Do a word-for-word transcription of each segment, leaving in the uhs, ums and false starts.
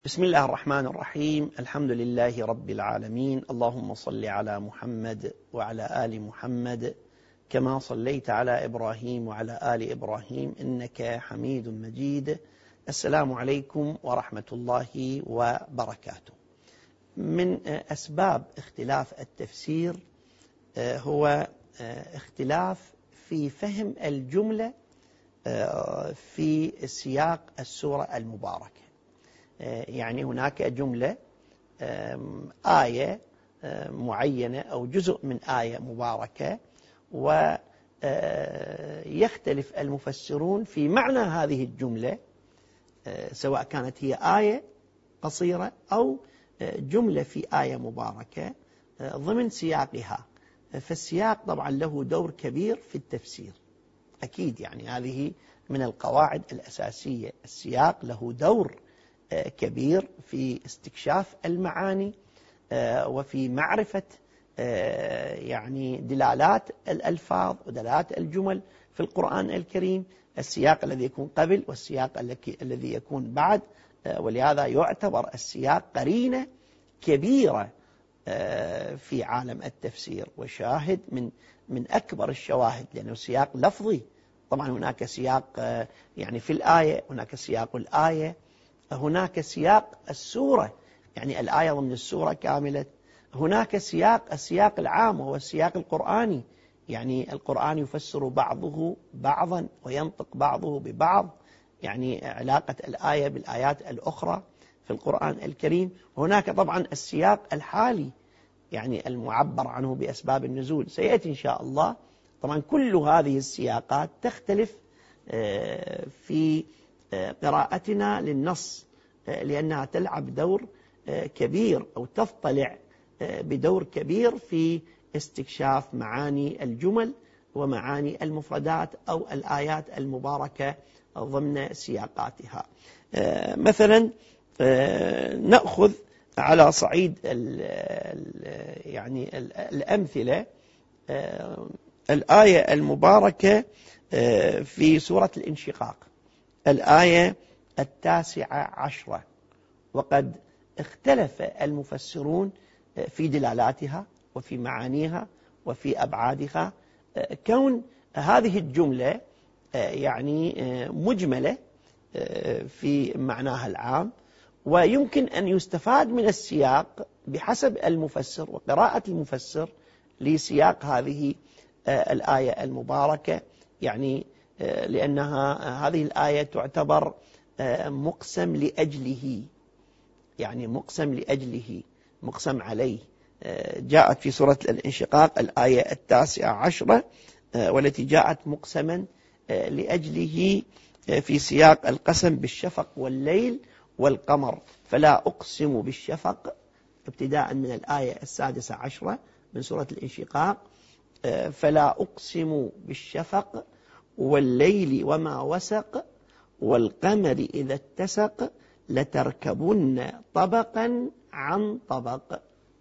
بسم الله الرحمن الرحيم. الحمد لله رب العالمين. اللهم صل على محمد وعلى آل محمد كما صليت على إبراهيم وعلى آل إبراهيم إنك حميد مجيد. السلام عليكم ورحمة الله وبركاته. من أسباب اختلاف التفسير هو اختلاف في فهم الجملة في سياق السورة المباركة. يعني هناك جملة آية معينة أو جزء من آية مباركة، ويختلف المفسرون في معنى هذه الجملة، سواء كانت هي آية قصيرة أو جملة في آية مباركة ضمن سياقها. فالسياق طبعا له دور كبير في التفسير، أكيد يعني هذه من القواعد الأساسية. السياق له دور كبير في استكشاف المعاني وفي معرفة يعني دلالات الألفاظ ودلالات الجمل في القرآن الكريم، السياق الذي يكون قبل والسياق الذي يكون بعد. ولهذا يعتبر السياق قرينة كبيرة في عالم التفسير وشاهد من من أكبر الشواهد، لأنه سياق لفظي. طبعا هناك سياق يعني في الآية، هناك سياق الآية، هناك سياق السورة يعني الآية ضمن السورة كاملة، هناك سياق السياق العام وهو السياق القرآني، يعني القرآن يفسر بعضه بعضا وينطق بعضه ببعض، يعني علاقة الآية بالآيات الأخرى في القرآن الكريم. هناك طبعا السياق الحالي يعني المعبر عنه بأسباب النزول، سيأتي إن شاء الله. طبعا كل هذه السياقات تختلف في قراءتنا للنص، لأنها تلعب دور كبير أو تطلع بدور كبير في استكشاف معاني الجمل ومعاني المفردات أو الآيات المباركة ضمن سياقاتها. مثلا نأخذ على صعيد ال يعني الأمثلة الآية المباركة في سورة الانشقاق، الآية التاسعة عشرة، وقد اختلف المفسرون في دلالاتها وفي معانيها وفي أبعادها. كون هذه الجملة يعني مجملة في معناها العام، ويمكن أن يستفاد من السياق بحسب المفسر وقراءة المفسر لسياق هذه الآية المباركة، يعني لأنها هذه الآية تعتبر مقسم لأجله، يعني مقسم لأجله، مقسم عليه. جاءت في سورة الانشقاق الآية التاسعة عشرة، والتي جاءت مقسما لأجله في سياق القسم بالشفق والليل والقمر. فلا أقسم بالشفق ابتداء من الآية السادسة عشرة من سورة الانشقاق، فلا أقسم بالشفق والليل وما وسق والقمر إذا اتسق لتركبن طبقا عن طبق،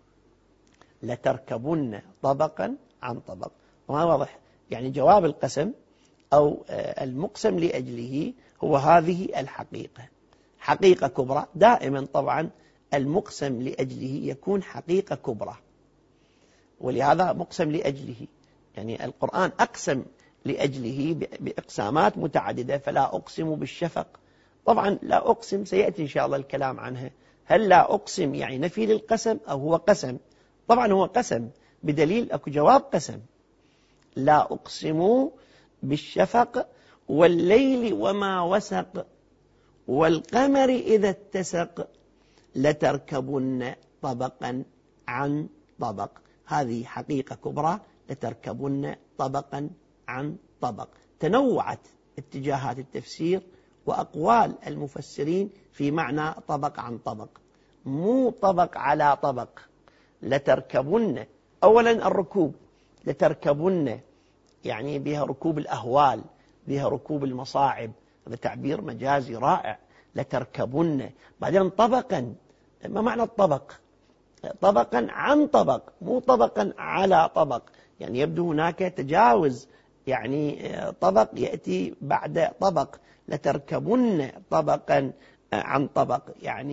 لتركبن طبقا عن طبق. وما واضح يعني جواب القسم أو المقسم لأجله هو هذه الحقيقة، حقيقة كبرى. دائما طبعا المقسم لأجله يكون حقيقة كبرى، ولهذا مقسم لأجله، يعني القرآن أقسم لأجله بإقسامات متعددة. فلا أقسم بالشفق، طبعا لا أقسم سيأتي إن شاء الله الكلام عنها. هل لا أقسم يعني نفي للقسم أو هو قسم؟ طبعا هو قسم بدليل أكو جواب قسم. لا أقسم بالشفق والليل وما وسق والقمر إذا اتسق لتركبن طبقا عن طبق. هذه حقيقة كبرى، لتركبن طبقا عن طبق. تنوعت اتجاهات التفسير وأقوال المفسرين في معنى طبق عن طبق، مو طبق على طبق. لتركبن، أولا الركوب، لتركبن يعني بها ركوب الأهوال، بها ركوب المصاعب، هذا تعبير مجازي رائع. لتركبن، بعدين طبقا، ما معنى الطبق؟ طبقا عن طبق، مو طبقا على طبق. يعني يبدو هناك تجاوز، يعني طبق يأتي بعد طبق. لتركبن طبقا عن طبق، يعني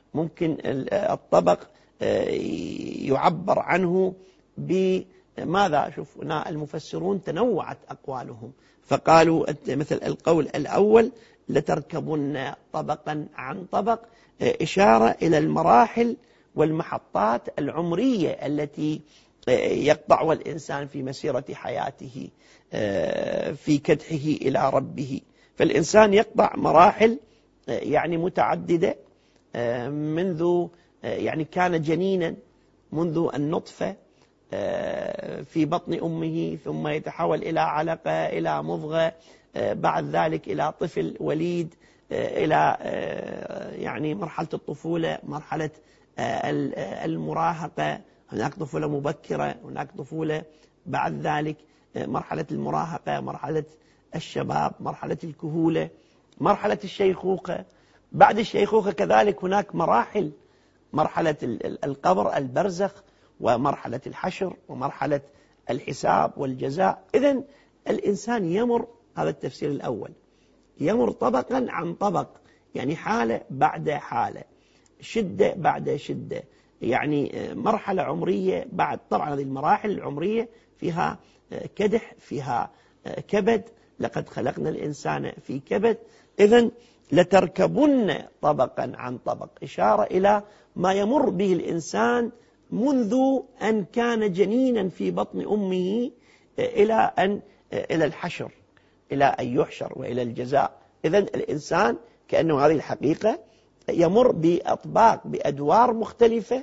ممكن الطبق يعبر عنه بماذا؟ شوف هنا المفسرون تنوعت أقوالهم، فقالوا مثل القول الأول لتركبن طبقا عن طبق، إشارة إلى المراحل والمحطات العمرية التي يقطعها الإنسان في مسيرة حياته في كدحه إلى ربه. فالإنسان يقطع مراحل يعني متعددة، منذ يعني كان جنينا، منذ النطفة في بطن أمه، ثم يتحول إلى علقة، إلى مضغة، بعد ذلك إلى طفل وليد، إلى يعني مرحلة الطفولة، مرحلة المراهقة، هناك طفولة مبكرة، هناك طفولة بعد ذلك مرحلة المراهقة، مرحلة الشباب، مرحلة الكهولة، مرحلة الشيخوخة. بعد الشيخوخة كذلك هناك مراحل، مرحلة القبر، البرزخ، ومرحلة الحشر، ومرحلة الحساب والجزاء. إذن الإنسان يمر، هذا التفسير الأول، يمر طبقا عن طبق، يعني حالة بعد حالة، شدة بعد شدة، يعني مرحلة عمرية بعد. طبعا هذه المراحل العمرية فيها كدح، فيها كبد، لقد خلقنا الإنسان في كبد. إذن لتركبن طبقا عن طبق، إشارة إلى ما يمر به الإنسان منذ أن كان جنينا في بطن أمه إلى أن إلى الحشر، إلى أن يحشر، وإلى الجزاء. إذن الإنسان كأنه هذه الحقيقة يمر بأطباق، بأدوار مختلفة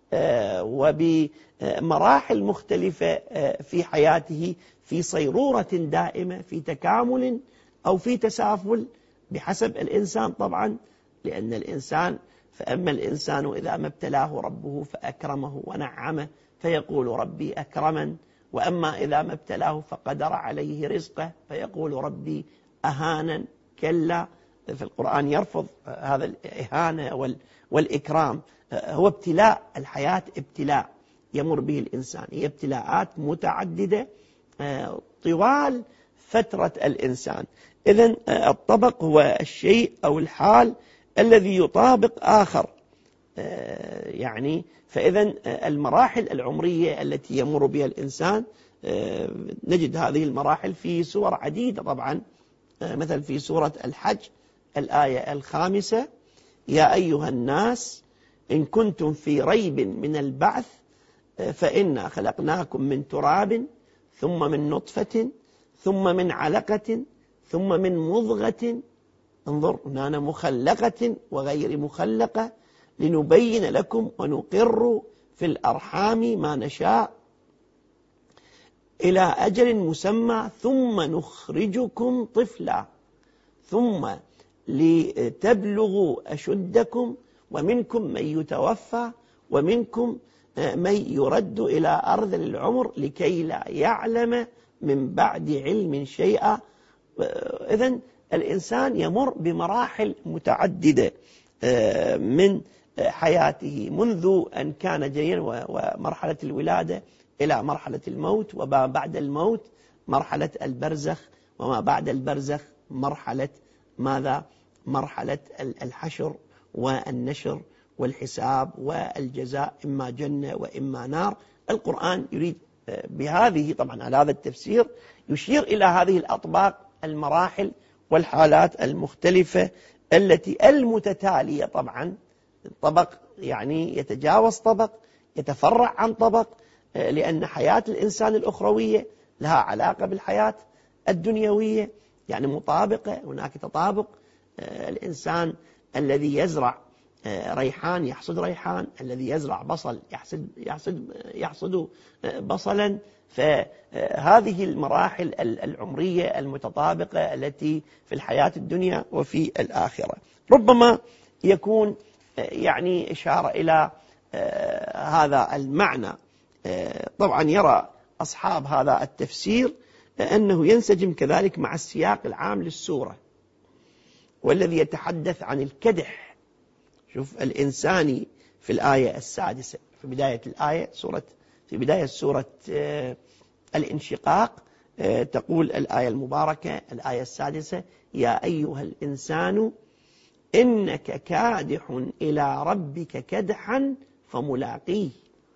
وبمراحل مختلفة في حياته، في صيرورة دائمة، في تكامل أو في تسافل بحسب الإنسان طبعا، لأن الإنسان فأما الإنسان إذا ما ابتلاه ربه فأكرمه ونعمه فيقول ربي أكرمن، وأما إذا ما ابتلاه فقدر عليه رزقه فيقول ربي أهانا. كلا، في القرآن يرفض هذا الإهانة والإكرام، هو ابتلاء. الحياة ابتلاء يمر به الإنسان، هي ابتلاءات متعددة طوال فترة الإنسان. إذن الطبق هو الشيء أو الحال الذي يطابق آخر، يعني فإذن المراحل العمرية التي يمر بها الإنسان، نجد هذه المراحل في سور عديدة طبعا، مثل في سورة الحج الآية الخامسة: يا أيها الناس إن كنتم في ريب من البعث فإنا خلقناكم من تراب ثم من نطفة ثم من علقة ثم من مضغة، انظر هنا، مخلقة وغير مخلقة، لنبين لكم ونقر في الأرحام ما نشاء إلى أجل مسمى ثم نخرجكم طفلا ثم لتبلغوا أشدكم ومنكم من يتوفى ومنكم من يرد إلى أرذل العمر لكي لا يعلم من بعد علم شيئا. إذن الإنسان يمر بمراحل متعددة من حياته، منذ أن كان جنينا ومرحلة الولادة إلى مرحلة الموت، وما بعد الموت مرحلة البرزخ، وما بعد البرزخ مرحلة ماذا؟ مرحلة الحشر والنشر والحساب والجزاء، إما جنة وإما نار. القرآن يريد بهذه طبعا على هذا التفسير يشير إلى هذه الأطباق، المراحل والحالات المختلفة التي المتتالية. طبعا طبق يعني يتجاوز طبق، يتفرع عن طبق، لأن حياة الإنسان الأخروية لها علاقة بالحياة الدنيوية، يعني مطابقة، هناك تطابق. الإنسان الذي يزرع ريحان يحصد ريحان، الذي يزرع بصل يحصد, يحصد, يحصد بصلا. فهذه المراحل العمرية المتطابقة التي في الحياة الدنيا وفي الآخرة. ربما يكون يعني إشارة إلى هذا المعنى. طبعا يرى أصحاب هذا التفسير أنه ينسجم كذلك مع السياق العام للسورة، والذي يتحدث عن الكدح. شوف الإنساني في الآية السادسة في بداية الآية سورة في بداية سورة الانشقاق، تقول الآية المباركة الآية السادسة: يا أيها الإنسان إنك كادح إلى ربك كدحا فملاقيه.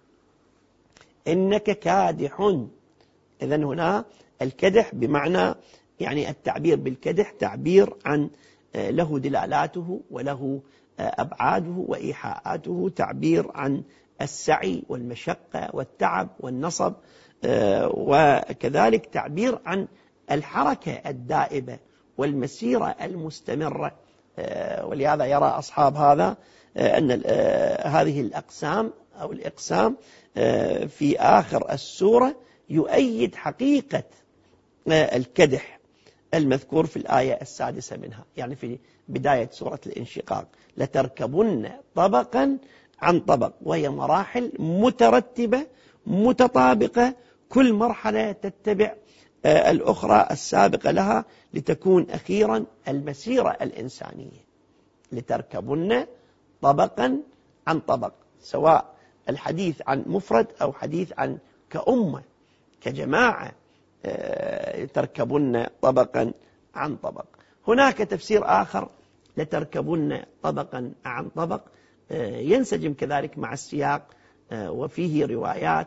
إنك كادح، إذن هنا الكدح بمعنى يعني التعبير بالكدح تعبير عن له دلالاته وله أبعاده وإيحاءاته، تعبير عن السعي والمشقة والتعب والنصب، وكذلك تعبير عن الحركة الدائبة والمسيرة المستمرة. ولهذا يرى أصحاب هذا أن هذه الأقسام أو الإقسام في آخر السورة يؤيد حقيقة الكدح المذكور في الآية السادسة منها، يعني في بداية سورة الانشقاق: لتركبن طبقا عن طبق، وهي مراحل مترتبة متطابقة، كل مرحلة تتبع الأخرى السابقة لها لتكون أخيرا المسيرة الإنسانية. لتركبن طبقا عن طبق، سواء الحديث عن مفرد أو حديث عن كأمة كجماعة، تركبن طبقا عن طبق. هناك تفسير آخر: لتركبن طبقا عن طبق، ينسجم كذلك مع السياق، وفيه روايات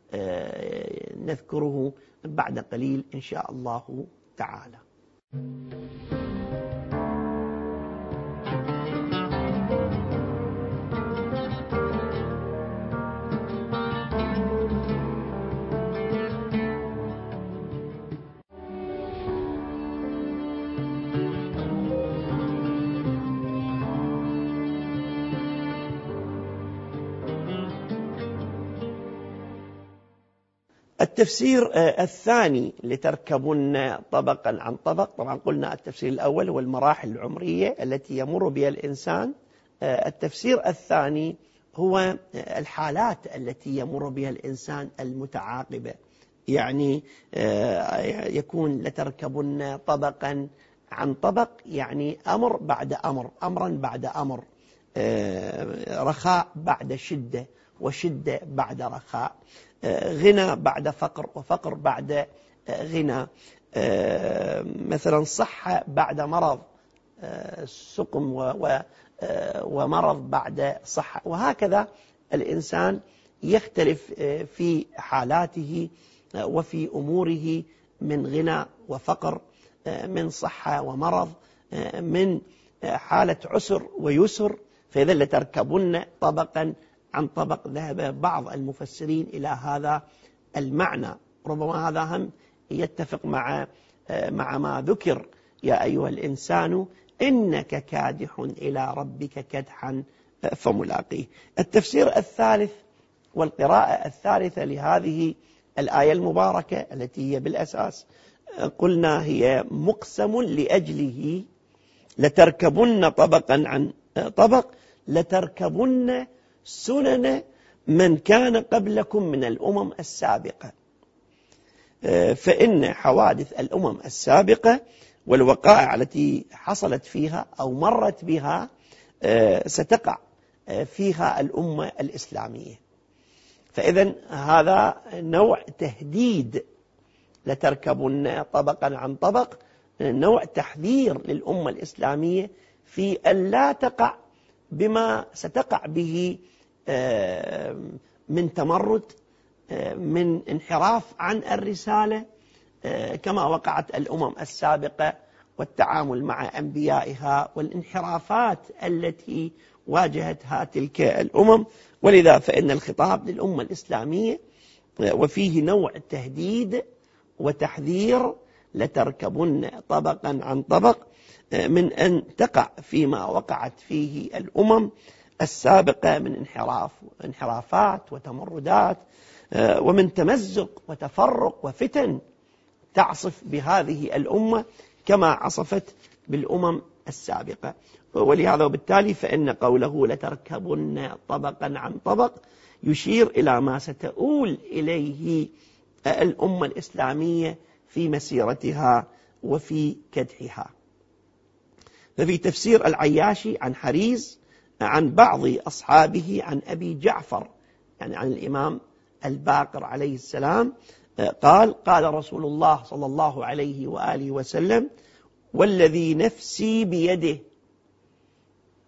نذكره بعد قليل إن شاء الله تعالى. التفسير الثاني: لتركبن طبقا عن طبق. طبعا قلنا التفسير الأول هو المراحل العمرية التي يمر بها الإنسان. التفسير الثاني هو الحالات التي يمر بها الإنسان المتعاقبة، يعني يكون لتركبن طبقا عن طبق، يعني أمر بعد أمر، أمرا بعد أمر، رخاء بعد شدة، وشدة بعد رخاء، غنى بعد فقر، وفقر بعد غنى، مثلا صحة بعد مرض، سقم ومرض بعد صحة، وهكذا الإنسان يختلف في حالاته وفي أموره، من غنى وفقر، من صحة ومرض، من حالة عسر ويسر. فإذا لتركبن طبقا عن طبق، ذهب بعض المفسرين إلى هذا المعنى. ربما هذا هم يتفق مع مع ما ذكر: يا أيها الإنسان إنك كادح إلى ربك كدحا فملاقيه. التفسير الثالث والقراءة الثالثة لهذه الآية المباركة التي هي بالأساس قلنا هي مقسم لأجله: لتركبن طبقا عن طبق، لتركبن سنن من كان قبلكم من الأمم السابقة. فإن حوادث الأمم السابقة والوقائع التي حصلت فيها أو مرت بها ستقع فيها الأمة الإسلامية. فإذا هذا نوع تهديد: لتركبن طبقا عن طبق، نوع تحذير للأمة الإسلامية في أن لا تقع بما ستقع به من تمرد، من انحراف عن الرسالة، كما وقعت الأمم السابقة، والتعامل مع أنبيائها والانحرافات التي واجهتها تلك الأمم. ولذا فإن الخطاب للأمة الإسلامية وفيه نوع تهديد وتحذير: لتركبن طبقا عن طبق، من أن تقع فيما وقعت فيه الأمم السابقة من انحراف انحرافات وتمردات، ومن تمزق وتفرق وفتن تعصف بهذه الأمة كما عصفت بالأمم السابقة. ولهذا وبالتالي فإن قوله لتركبن طبقا عن طبق يشير إلى ما ستؤول إليه الأمة الإسلامية في مسيرتها وفي كدحها. ففي تفسير العياشي عن حريز عن بعض أصحابه عن أبي جعفر، يعني عن الإمام الباقر عليه السلام، قال: قال رسول الله صلى الله عليه وآله وسلم: والذي نفسي بيده،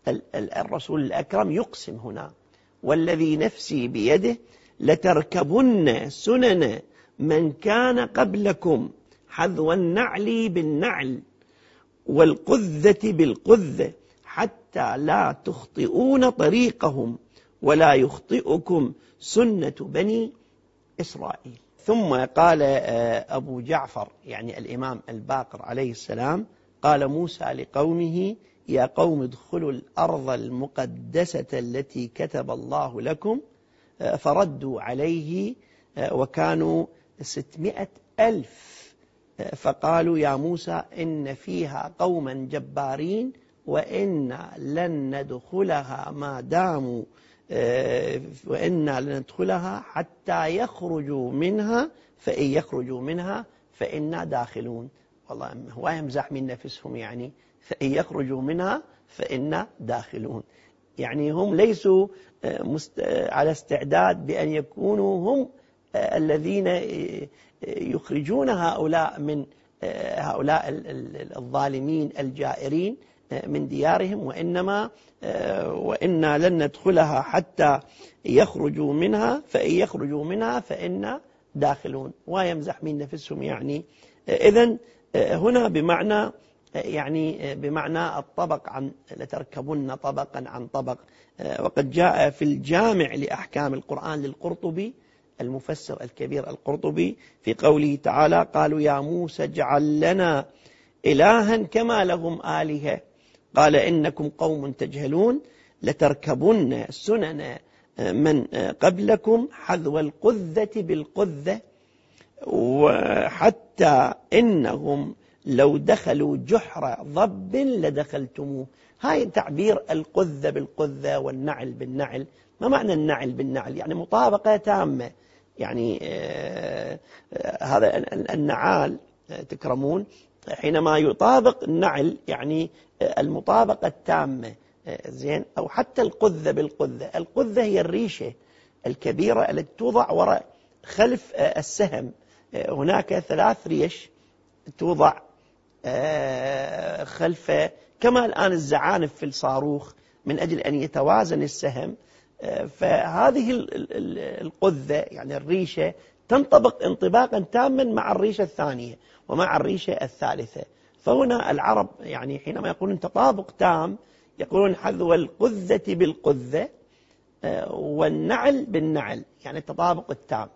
الرسول الأكرم يقسم هنا: والذي نفسي بيده لتركبن سنن من كان قبلكم حذو النعل بالنعل والقذة بالقذة حتى لا تخطئون طريقهم ولا يخطئكم سنة بني إسرائيل. ثم قال أبو جعفر يعني الإمام الباقر عليه السلام: قال موسى لقومه: يا قوم ادخلوا الأرض المقدسة التي كتب الله لكم. فردوا عليه وكانوا ستمائة ألف، فقالوا: يا موسى إن فيها قوما جبارين وإنا لن ندخلها ما داموا وإنا لن ندخلها حتى يخرجوا منها فإن يخرجوا منها فإنا داخلون. والله هو يمزح من نفسهم، يعني فإن يخرجوا منها فإنا داخلون، يعني هم ليسوا على استعداد بأن يكونوا هم الذين يخرجون هؤلاء من هؤلاء الظالمين الجائرين من ديارهم، وإنما وإنا لن ندخلها حتى يخرجوا منها فإن يخرجوا منها فإنا داخلون، ويمزح من نفسهم يعني. إذن هنا بمعنى يعني بمعنى الطبق عن لتركبن طبقا عن طبق. وقد جاء في الجامع لأحكام القرآن للقرطبي المفسر الكبير القرطبي في قوله تعالى: قالوا يا موسى اجعل لنا إلها كما لهم آلهة قال إنكم قوم تجهلون لتركبن سنن من قبلكم حذو القذة بالقذة وحتى إنهم لو دخلوا جحر ضب لدخلتموه. هاي تعبير القذة بالقذة والنعل بالنعل. ما معنى النعل بالنعل؟ يعني مطابقة تامة، يعني آه آه هذا النعال آه تكرمون حينما يطابق النعل يعني آه المطابقة التامة، آه زين. أو حتى القذة بالقذة. القذة هي الريشة الكبيرة التي توضع وراء خلف آه السهم. آه هناك ثلاث ريش توضع آه خلف، كما الآن الزعانف في الصاروخ من أجل أن يتوازن السهم. فهذه القذة يعني الريشة تنطبق انطباقا تاما مع الريشة الثانية ومع الريشة الثالثة. فهنا العرب يعني حينما يقولون تطابق تام يقولون حذو القذة بالقذة والنعل بالنعل، يعني التطابق التام.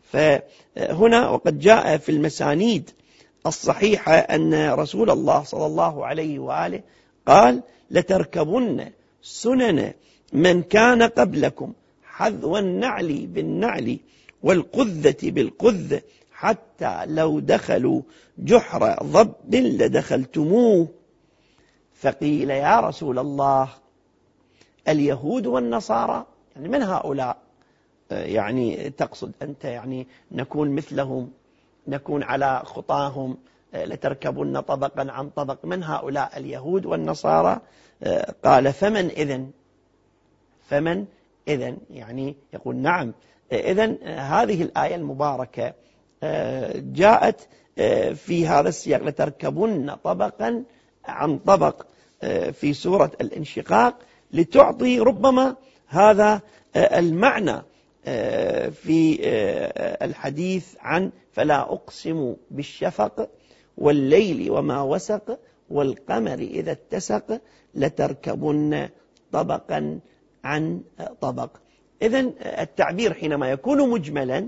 فهنا وقد جاء في المسانيد الصحيحة أن رسول الله صلى الله عليه وآله قال: لتركبن سنن من كان قبلكم حذو النعل بالنعل والقذة بالقذة حتى لو دخلوا جحر ضب لدخلتموه. فقيل: يا رسول الله اليهود والنصارى، يعني من هؤلاء يعني تقصد أنت؟ يعني نكون مثلهم، نكون على خطاهم، لتركبن طبقا عن طبق. من هؤلاء اليهود والنصارى؟ قال: فمن إذن؟ فمن إذن؟ يعني يقول نعم. إذن هذه الآية المباركة جاءت في هذا السياق: لتركبن طبقا عن طبق في سورة الانشقاق، لتعطي ربما هذا المعنى في الحديث عن فلا أقسم بالشفق والليل وما وسق والقمر إذا اتسق لتركبن طبقا عن طبق. إذن التعبير حينما يكون مجملا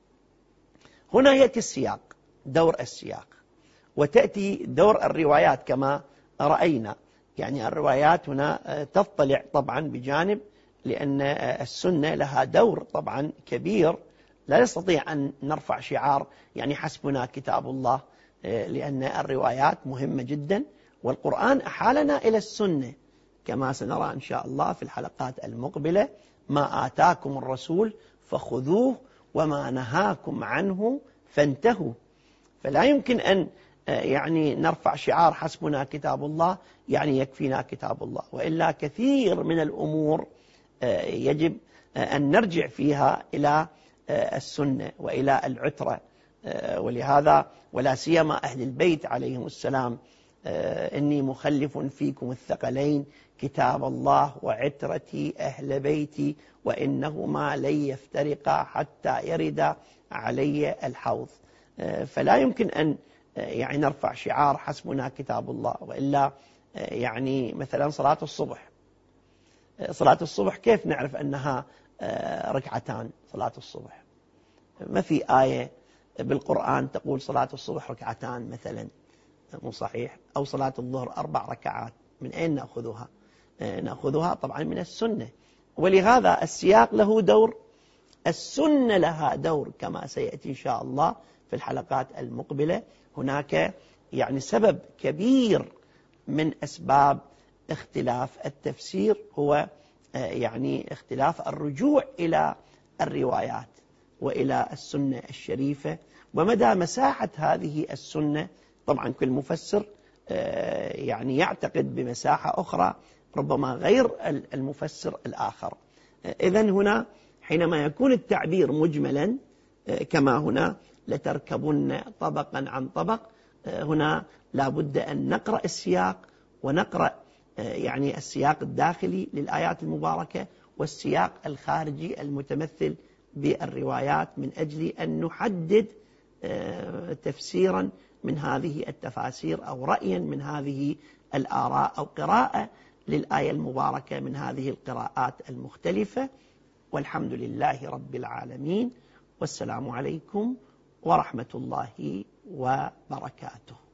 هنا يأتي السياق، دور السياق، وتأتي دور الروايات كما رأينا. يعني الروايات هنا تطلع طبعا بجانب، لأن السنة لها دور طبعا كبير. لا نستطيع أن نرفع شعار يعني حسبنا كتاب الله، لأن الروايات مهمة جدا، والقرآن أحالنا إلى السنة كما سنرى إن شاء الله في الحلقات المقبلة: ما آتاكم الرسول فخذوه وما نهاكم عنه فانتهوا. فلا يمكن أن يعني نرفع شعار حسبنا كتاب الله يعني يكفينا كتاب الله، وإلا كثير من الأمور يجب أن نرجع فيها إلى السنة وإلى العترة. ولهذا ولا سيما أهل البيت عليهم السلام إني مخلف فيكم الثقلين كتاب الله وعترتي أهل بيتي وإنهما لن يفترقا حتى يرد علي الحوض. فلا يمكن أن يعني نرفع شعار حسبنا كتاب الله، وإلا يعني مثلا صلاة الصبح صلاة الصبح كيف نعرف أنها ركعتان؟ صلاة الصبح ما في آية بالقرآن تقول صلاة الصبح ركعتان مثلا، مو صحيح. أو صلاة الظهر أربع ركعات، من أين نأخذها؟ نأخذها طبعا من السنة. ولهذا السياق له دور، السنة لها دور كما سيأتي إن شاء الله في الحلقات المقبلة. هناك يعني سبب كبير من أسباب اختلاف التفسير هو يعني اختلاف الرجوع إلى الروايات وإلى السنة الشريفة ومدى مساحة هذه السنة. طبعا كل مفسر يعني يعتقد بمساحة أخرى ربما غير المفسر الآخر. إذن هنا حينما يكون التعبير مجملا كما هنا لتركبن طبقا عن طبق، هنا لابد أن نقرأ السياق ونقرأ يعني السياق الداخلي للآيات المباركة والسياق الخارجي المتمثل بالروايات من أجل أن نحدد تفسيرا من هذه التفاسير أو رأيا من هذه الآراء أو قراءة للآية المباركة من هذه القراءات المختلفة. والحمد لله رب العالمين، والسلام عليكم ورحمة الله وبركاته.